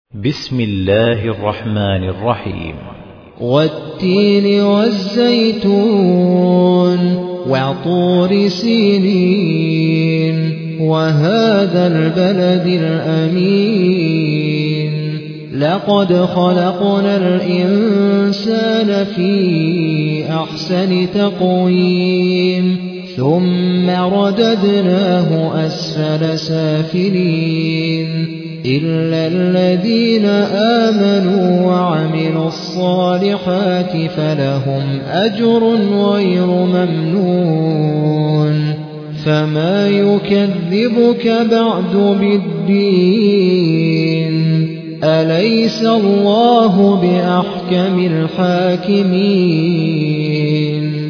بسم الله الرحمن الرحيم. والتين والزيتون وطور سينين وهذا البلد الأمين لقد خلقنا الإنسان في أحسن تقويم ثم رددناه أسفل سافلين إلا الذين آمنوا وعملوا الصالحات فلهم أجر غير ممنون فما يكذبك بعد بالدين أليس الله بأحكم الحاكمين